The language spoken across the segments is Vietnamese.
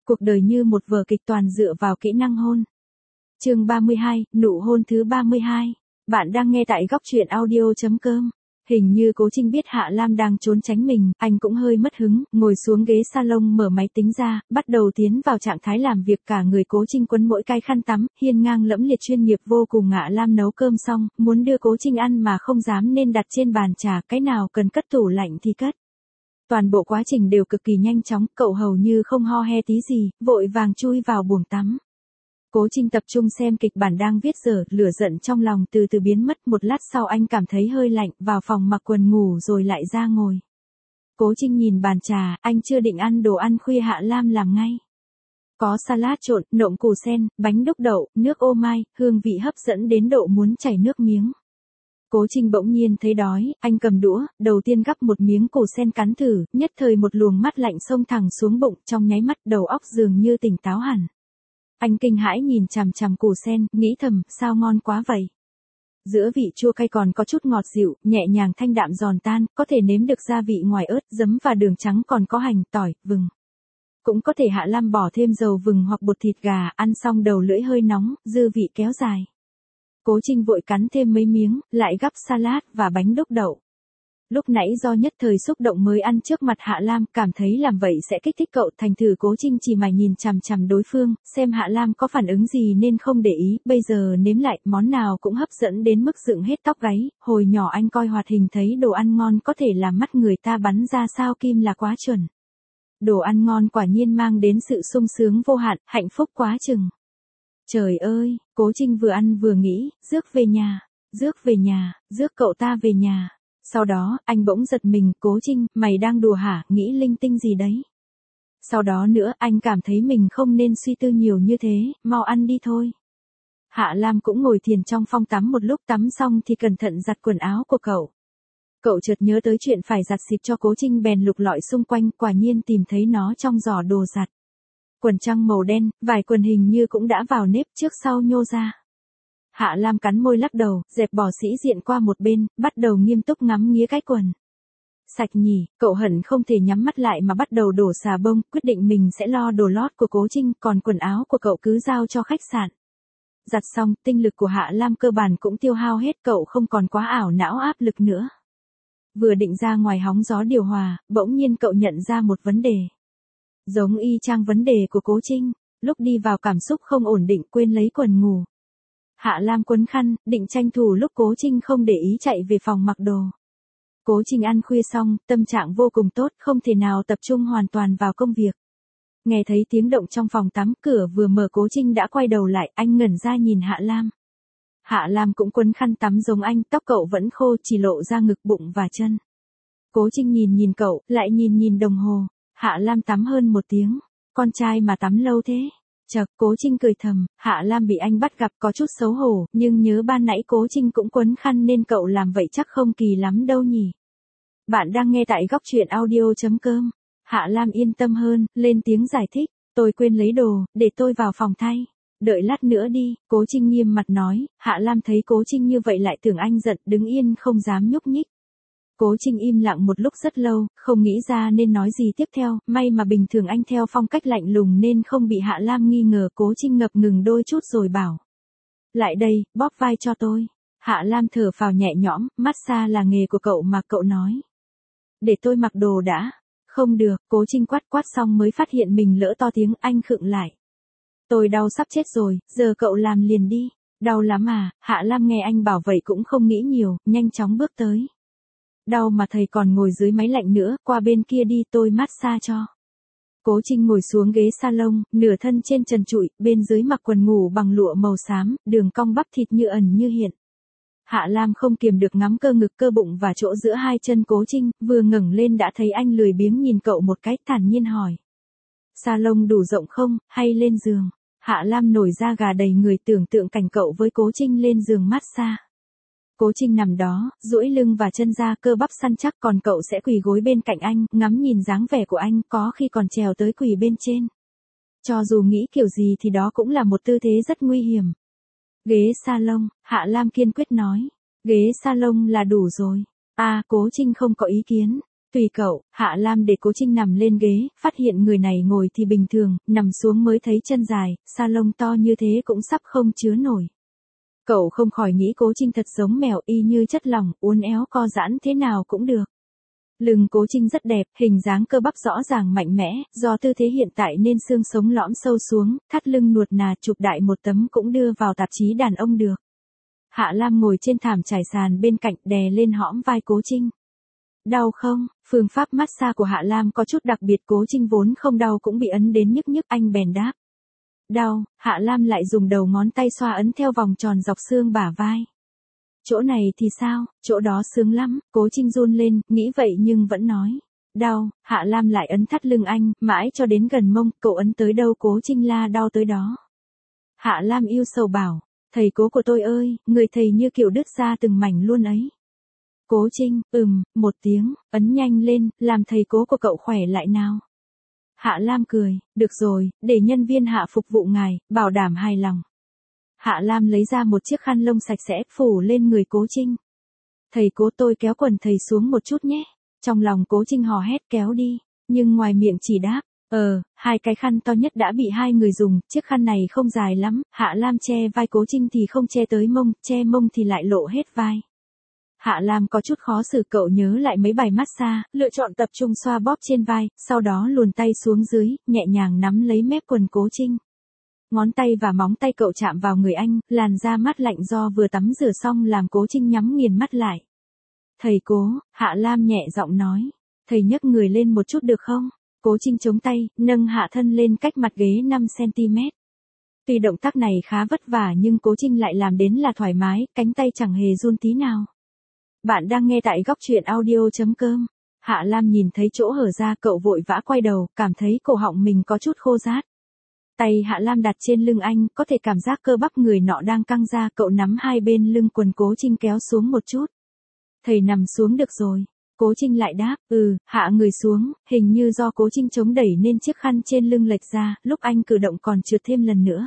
Cuộc đời như một vở kịch toàn dựa vào kỹ năng hôn. Chương 32, nụ hôn thứ 32. Bạn đang nghe tại góc truyện audio.com. Hình như Cố Trinh biết Hạ Lam đang trốn tránh mình, anh cũng hơi mất hứng, ngồi xuống ghế salon mở máy tính ra, bắt đầu tiến vào trạng thái làm việc. Cả người Cố Trinh quấn mỗi cái khăn tắm, hiên ngang lẫm liệt chuyên nghiệp vô cùng. Hạ Lam nấu cơm xong, muốn đưa Cố Trinh ăn mà không dám nên đặt trên bàn trà, cái nào cần cất tủ lạnh thì cất. Toàn bộ quá trình đều cực kỳ nhanh chóng, cậu hầu như không ho he tí gì, vội vàng chui vào buồng tắm. Cố Trinh tập trung xem kịch bản đang viết dở, lửa giận trong lòng từ từ biến mất. Một lát sau anh cảm thấy hơi lạnh, vào phòng mặc quần ngủ rồi lại ra ngồi. Cố Trinh nhìn bàn trà, anh chưa định ăn đồ ăn khuya Hạ Lam làm ngay. Có salad trộn, nộm củ sen, bánh đúc đậu, nước ô mai, hương vị hấp dẫn đến độ muốn chảy nước miếng. Cố Trinh bỗng nhiên thấy đói, anh cầm đũa, đầu tiên gắp một miếng củ sen cắn thử, nhất thời một luồng mát lạnh xông thẳng xuống bụng, trong nháy mắt đầu óc dường như tỉnh táo hẳn. Anh kinh hãi nhìn chằm chằm củ sen, nghĩ thầm, sao ngon quá vậy. Giữa vị chua cay còn có chút ngọt dịu, nhẹ nhàng thanh đạm giòn tan, có thể nếm được gia vị ngoài ớt, giấm và đường trắng, còn có hành, tỏi, vừng. Cũng có thể Hạ Lam bỏ thêm dầu vừng hoặc bột thịt gà, ăn xong đầu lưỡi hơi nóng, dư vị kéo dài. Cố Trinh vội cắn thêm mấy miếng, lại gắp salad và bánh đúc đậu. Lúc nãy do nhất thời xúc động mới ăn trước mặt Hạ Lam, cảm thấy làm vậy sẽ kích thích cậu, thành thử Cố Trinh chỉ mải nhìn chằm chằm đối phương, xem Hạ Lam có phản ứng gì nên không để ý. Bây giờ nếm lại, món nào cũng hấp dẫn đến mức dựng hết tóc gáy. Hồi nhỏ anh coi hoạt hình thấy đồ ăn ngon có thể làm mắt người ta bắn ra sao kim là quá chuẩn. Đồ ăn ngon quả nhiên mang đến sự sung sướng vô hạn, hạnh phúc quá chừng. Trời ơi, Cố Trinh vừa ăn vừa nghĩ, rước về nhà, rước cậu ta về nhà. Sau đó, anh bỗng giật mình, Cố Trinh, mày đang đùa hả, nghĩ linh tinh gì đấy. Sau đó nữa, anh cảm thấy mình không nên suy tư nhiều như thế, mau ăn đi thôi. Hạ Lam cũng ngồi thiền trong phòng tắm một lúc, tắm xong thì cẩn thận giặt quần áo của cậu. Cậu chợt nhớ tới chuyện phải giặt xịt cho Cố Trinh bèn lục lọi xung quanh, quả nhiên tìm thấy nó trong giỏ đồ giặt. Quần trăng màu đen, vài quần hình như cũng đã vào nếp, trước sau nhô ra. Hạ Lam cắn môi lắc đầu, dẹp bỏ sĩ diện qua một bên, bắt đầu nghiêm túc ngắm nghía cái quần. Sạch nhỉ, cậu hận không thể nhắm mắt lại mà bắt đầu đổ xà bông, quyết định mình sẽ lo đồ lót của Cố Trinh, còn quần áo của cậu cứ giao cho khách sạn. Giặt xong, tinh lực của Hạ Lam cơ bản cũng tiêu hao hết, cậu không còn quá ảo não áp lực nữa. Vừa định ra ngoài hóng gió điều hòa, bỗng nhiên cậu nhận ra một vấn đề. Giống y chang vấn đề của Cố Trinh, lúc đi vào cảm xúc không ổn định, quên lấy quần ngủ. Hạ Lam quấn khăn, định tranh thủ lúc Cố Trinh không để ý chạy về phòng mặc đồ. Cố Trinh ăn khuya xong, tâm trạng vô cùng tốt, không thể nào tập trung hoàn toàn vào công việc. Nghe thấy tiếng động trong phòng tắm, cửa vừa mở Cố Trinh đã quay đầu lại, anh ngẩn ra nhìn Hạ Lam. Hạ Lam cũng quấn khăn tắm giống anh, tóc cậu vẫn khô, chỉ lộ ra ngực, bụng và chân. Cố Trinh nhìn cậu, lại nhìn đồng hồ. Hạ Lam tắm hơn 1 tiếng, con trai mà tắm lâu thế. Chậc, Cố Trinh cười thầm, Hạ Lam bị anh bắt gặp có chút xấu hổ, nhưng nhớ ban nãy Cố Trinh cũng quấn khăn nên cậu làm vậy chắc không kỳ lắm đâu nhỉ. Bạn đang nghe tại góc truyện audio.com. Hạ Lam yên tâm hơn, lên tiếng giải thích, tôi quên lấy đồ, để tôi vào phòng thay. Đợi lát nữa đi, Cố Trinh nghiêm mặt nói. Hạ Lam thấy Cố Trinh như vậy lại tưởng anh giận, đứng yên không dám nhúc nhích. Cố Trinh im lặng một lúc rất lâu, không nghĩ ra nên nói gì tiếp theo, may mà bình thường anh theo phong cách lạnh lùng nên không bị Hạ Lam nghi ngờ. Cố Trinh ngập ngừng đôi chút rồi bảo. Lại đây, bóp vai cho tôi. Hạ Lam thở phào nhẹ nhõm, massage là nghề của cậu mà, cậu nói. Để tôi mặc đồ đã. Không được, Cố Trinh quát xong mới phát hiện mình lỡ to tiếng, anh khựng lại. Tôi đau sắp chết rồi, giờ cậu làm liền đi. Đau lắm à, Hạ Lam nghe anh bảo vậy cũng không nghĩ nhiều, nhanh chóng bước tới. Đau mà thầy còn ngồi dưới máy lạnh nữa, qua bên kia đi, tôi massage cho. Cố Trinh ngồi xuống ghế salon, nửa thân trên trần trụi, bên dưới mặc quần ngủ bằng lụa màu xám, đường cong bắp thịt như ẩn như hiện. Hạ Lam không kiềm được ngắm cơ ngực, cơ bụng và chỗ giữa hai chân Cố Trinh, vừa ngẩng lên đã thấy anh lười biếng nhìn cậu một cái, thản nhiên hỏi. Salon đủ rộng không, hay lên giường? Hạ Lam nổi da gà đầy người, tưởng tượng cảnh cậu với Cố Trinh lên giường massage. Cố Trinh nằm đó, duỗi lưng và chân ra, cơ bắp săn chắc, còn cậu sẽ quỳ gối bên cạnh anh, ngắm nhìn dáng vẻ của anh, có khi còn trèo tới quỳ bên trên. Cho dù nghĩ kiểu gì thì đó cũng là một tư thế rất nguy hiểm. Ghế salon, Hạ Lam kiên quyết nói. Ghế salon là đủ rồi. À, Cố Trinh không có ý kiến. Tùy cậu, Hạ Lam để Cố Trinh nằm lên ghế, phát hiện người này ngồi thì bình thường, nằm xuống mới thấy chân dài, sa lông to như thế cũng sắp không chứa nổi. Cậu không khỏi nghĩ Cố Trinh thật giống mèo y như chất lỏng, uốn éo co giãn thế nào cũng được. Lưng Cố Trinh rất đẹp, hình dáng cơ bắp rõ ràng mạnh mẽ, do tư thế hiện tại nên xương sống lõm sâu xuống, thắt lưng nuột nà chụp đại một tấm cũng đưa vào tạp chí đàn ông được. Hạ Lam ngồi trên thảm trải sàn bên cạnh đè lên hõm vai Cố Trinh. Đau không? Phương pháp massage của Hạ Lam có chút đặc biệt, Cố Trinh vốn không đau cũng bị ấn đến nhức nhức, anh bèn đáp. Đau, Hạ Lam lại dùng đầu ngón tay xoa ấn theo vòng tròn dọc xương bả vai. Chỗ này thì sao, chỗ đó sướng lắm, Cố Trinh run lên, nghĩ vậy nhưng vẫn nói. Đau, Hạ Lam lại ấn thắt lưng anh, mãi cho đến gần mông, cậu ấn tới đâu Cố Trinh la đau tới đó. Hạ Lam yêu sầu bảo, thầy Cố của tôi ơi, người thầy như kiểu đứt ra từng mảnh luôn ấy. Cố Trinh, một tiếng, ấn nhanh lên, làm thầy Cố của cậu khỏe lại nào. Hạ Lam cười, được rồi, để nhân viên Hạ phục vụ ngài, bảo đảm hài lòng. Hạ Lam lấy ra một chiếc khăn lông sạch sẽ, phủ lên người Cố Trinh. Thầy Cố, tôi kéo quần thầy xuống một chút nhé. Trong lòng Cố Trinh hò hét kéo đi, nhưng ngoài miệng chỉ đáp, hai cái khăn to nhất đã bị hai người dùng, chiếc khăn này không dài lắm, Hạ Lam che vai Cố Trinh thì không che tới mông, che mông thì lại lộ hết vai. Hạ Lam có chút khó xử, cậu nhớ lại mấy bài massage, lựa chọn tập trung xoa bóp trên vai, sau đó luồn tay xuống dưới, nhẹ nhàng nắm lấy mép quần Cố Trinh. Ngón tay và móng tay cậu chạm vào người anh, làn da mát lạnh do vừa tắm rửa xong làm Cố Trinh nhắm nghiền mắt lại. Thầy Cố, Hạ Lam nhẹ giọng nói, thầy nhấc người lên một chút được không? Cố Trinh chống tay, nâng hạ thân lên cách mặt ghế 5cm. Tuy động tác này khá vất vả nhưng Cố Trinh lại làm đến là thoải mái, cánh tay chẳng hề run tí nào. Bạn đang nghe tại góc truyện audio.com. Hạ Lam nhìn thấy chỗ hở ra, cậu vội vã quay đầu, cảm thấy cổ họng mình có chút khô rát. Tay Hạ Lam đặt trên lưng anh, có thể cảm giác cơ bắp người nọ đang căng ra, cậu nắm hai bên lưng quần Cố Trinh kéo xuống một chút. Thầy nằm xuống được rồi. Cố Trinh lại đáp, hạ người xuống, hình như do Cố Trinh chống đẩy nên chiếc khăn trên lưng lệch ra, lúc anh cử động còn trượt thêm lần nữa.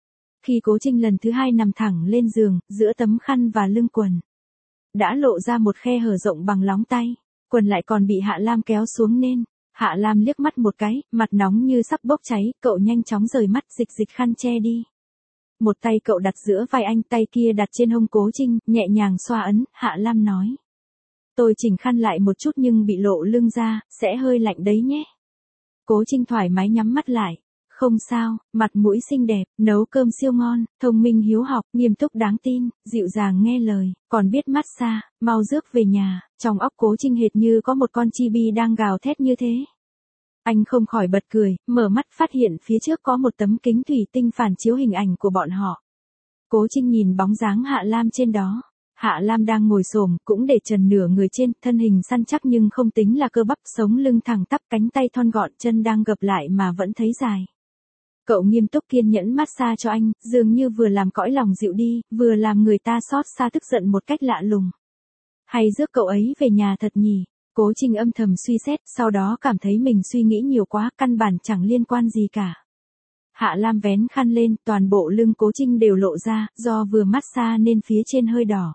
Khi Cố Trinh lần thứ hai nằm thẳng lên giường, giữa tấm khăn và lưng quần đã lộ ra một khe hở rộng bằng lóng tay, quần lại còn bị Hạ Lam kéo xuống nên, Hạ Lam liếc mắt một cái, mặt nóng như sắp bốc cháy, cậu nhanh chóng rời mắt, dịch khăn che đi. Một tay cậu đặt giữa vai anh, tay kia đặt trên hông Cố Trinh, nhẹ nhàng xoa ấn, Hạ Lam nói. Tôi chỉnh khăn lại một chút nhưng bị lộ lưng ra, sẽ hơi lạnh đấy nhé. Cố Trinh thoải mái nhắm mắt lại. Không sao, mặt mũi xinh đẹp, nấu cơm siêu ngon, thông minh hiếu học, nghiêm túc đáng tin, dịu dàng nghe lời, còn biết massage, mau rước về nhà. Trong óc Cố Trinh hệt như có một con chibi đang gào thét như thế. Anh không khỏi bật cười, mở mắt phát hiện phía trước có một tấm kính thủy tinh phản chiếu hình ảnh của bọn họ. Cố Trinh nhìn bóng dáng Hạ Lam trên đó. Hạ Lam đang ngồi xổm, cũng để trần nửa người trên, thân hình săn chắc nhưng không tính là cơ bắp, sống lưng thẳng tắp, cánh tay thon gọn, chân đang gập lại mà vẫn thấy dài. Cậu nghiêm túc kiên nhẫn massage cho anh, dường như vừa làm cõi lòng dịu đi, vừa làm người ta xót xa tức giận một cách lạ lùng. Hay rước cậu ấy về nhà thật nhỉ? Cố Trinh âm thầm suy xét, sau đó cảm thấy mình suy nghĩ nhiều quá, căn bản chẳng liên quan gì cả. Hạ Lam vén khăn lên, toàn bộ lưng Cố Trinh đều lộ ra, do vừa massage nên phía trên hơi đỏ.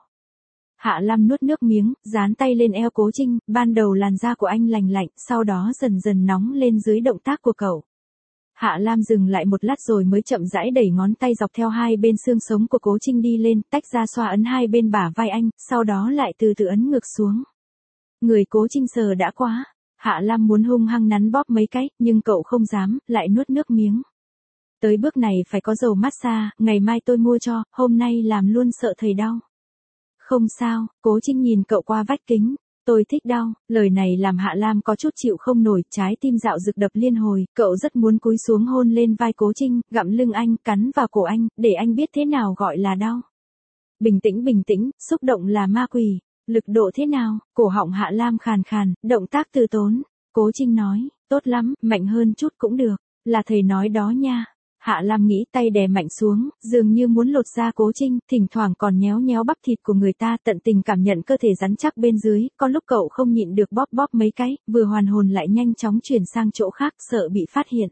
Hạ Lam nuốt nước miếng, dán tay lên eo Cố Trinh, ban đầu làn da của anh lành lạnh, sau đó dần dần nóng lên dưới động tác của cậu. Hạ Lam dừng lại một lát rồi mới chậm rãi đẩy ngón tay dọc theo hai bên xương sống của Cố Trinh đi lên, tách ra xoa ấn hai bên bả vai anh, sau đó lại từ từ ấn ngược xuống. Người Cố Trinh sờ đã quá. Hạ Lam muốn hung hăng nắn bóp mấy cái, nhưng cậu không dám, lại nuốt nước miếng. Tới bước này phải có dầu massage, ngày mai tôi mua cho, hôm nay làm luôn sợ thầy đau. Không sao, Cố Trinh nhìn cậu qua vách kính. Tôi thích đau, lời này làm Hạ Lam có chút chịu không nổi, trái tim dạo dực đập liên hồi, cậu rất muốn cúi xuống hôn lên vai Cố Trinh, gặm lưng anh, cắn vào cổ anh, để anh biết thế nào gọi là đau. Bình tĩnh, xúc động là ma quỷ, lực độ thế nào, cổ họng Hạ Lam khàn khàn, động tác từ tốn. Cố Trinh nói, tốt lắm, mạnh hơn chút cũng được, là thầy nói đó nha. Hạ Lam nghĩ tay đè mạnh xuống, dường như muốn lột da Cố Trinh, thỉnh thoảng còn nhéo nhéo bắp thịt của người ta, tận tình cảm nhận cơ thể rắn chắc bên dưới, có lúc cậu không nhịn được bóp bóp mấy cái, vừa hoàn hồn lại nhanh chóng chuyển sang chỗ khác, sợ bị phát hiện.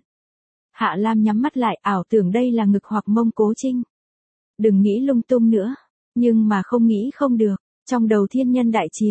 Hạ Lam nhắm mắt lại, ảo tưởng đây là ngực hoặc mông Cố Trinh. Đừng nghĩ lung tung nữa, nhưng mà không nghĩ không được, trong đầu thiên nhân đại chiến,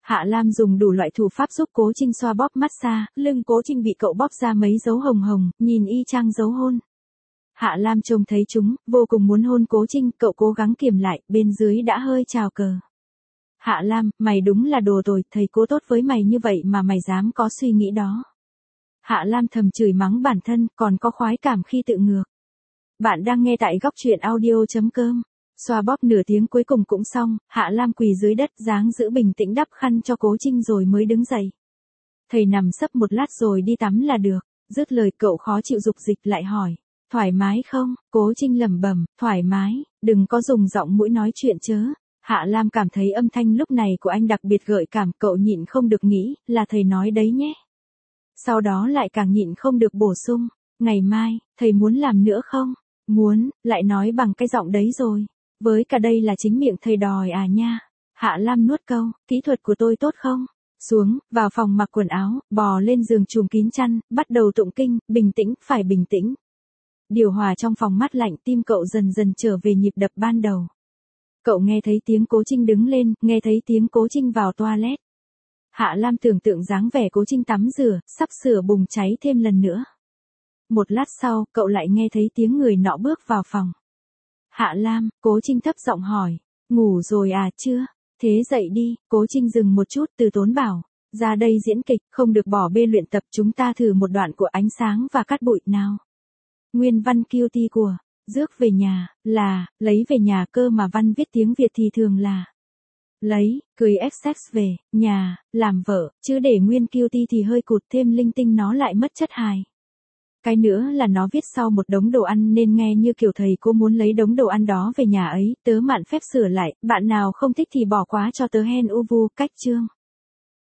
Hạ Lam dùng đủ loại thủ pháp giúp Cố Trinh xoa bóp massage, lưng Cố Trinh bị cậu bóp ra mấy dấu hồng hồng, nhìn y chang dấu hôn. Hạ Lam trông thấy chúng, vô cùng muốn hôn Cố Trinh, cậu cố gắng kiềm lại, bên dưới đã hơi trào cờ. Hạ Lam, mày đúng là đồ tồi, thầy Cố tốt với mày như vậy mà mày dám có suy nghĩ đó. Hạ Lam thầm chửi mắng bản thân, còn có khoái cảm khi tự ngược. Bạn đang nghe tại góc truyện audio.com. Xoa bóp nửa tiếng cuối cùng cũng xong, Hạ Lam quỳ dưới đất dáng giữ bình tĩnh đắp khăn cho Cố Trinh rồi mới đứng dậy. Thầy nằm sấp một lát rồi đi tắm là được. Dứt lời cậu khó chịu dục dịch lại hỏi. Thoải mái không? Cố Trinh lẩm bẩm, thoải mái, đừng có dùng giọng mũi nói chuyện chớ. Hạ Lam cảm thấy âm thanh lúc này của anh đặc biệt gợi cảm, cậu nhịn không được nghĩ, là thầy nói đấy nhé. Sau đó lại càng nhịn không được bổ sung, ngày mai, thầy muốn làm nữa không? Muốn, lại nói bằng cái giọng đấy rồi. Với cả đây là chính miệng thầy đòi à nha. Hạ Lam nuốt câu, kỹ thuật của tôi tốt không? Xuống, vào phòng mặc quần áo, bò lên giường trùm kín chăn, bắt đầu tụng kinh, bình tĩnh, phải bình tĩnh. Điều hòa trong phòng mát lạnh, tim cậu dần dần trở về nhịp đập ban đầu. Cậu nghe thấy tiếng Cố Trinh đứng lên, nghe thấy tiếng Cố Trinh vào toilet. Hạ Lam tưởng tượng dáng vẻ Cố Trinh tắm rửa, sắp sửa bùng cháy thêm lần nữa. Một lát sau, cậu lại nghe thấy tiếng người nọ bước vào phòng. Hạ Lam, Cố Trinh thấp giọng hỏi, ngủ rồi à chưa? Thế dậy đi. Cố Trinh dừng một chút, từ tốn bảo, ra đây diễn kịch, không được bỏ bê luyện tập, chúng ta thử một đoạn của Ánh Sáng và Cát Bụi nào. Nguyên văn QT của rước về nhà, là, lấy về nhà cơ mà văn viết tiếng Việt thì thường là lấy, cưới XX về, nhà, làm vợ, chứ để nguyên QT thì hơi cụt, thêm linh tinh nó lại mất chất hài. Cái nữa là nó viết sau một đống đồ ăn nên nghe như kiểu thầy cô muốn lấy đống đồ ăn đó về nhà ấy, tớ mạn phép sửa lại, bạn nào không thích thì bỏ qua cho tớ hen uvu, cách chương.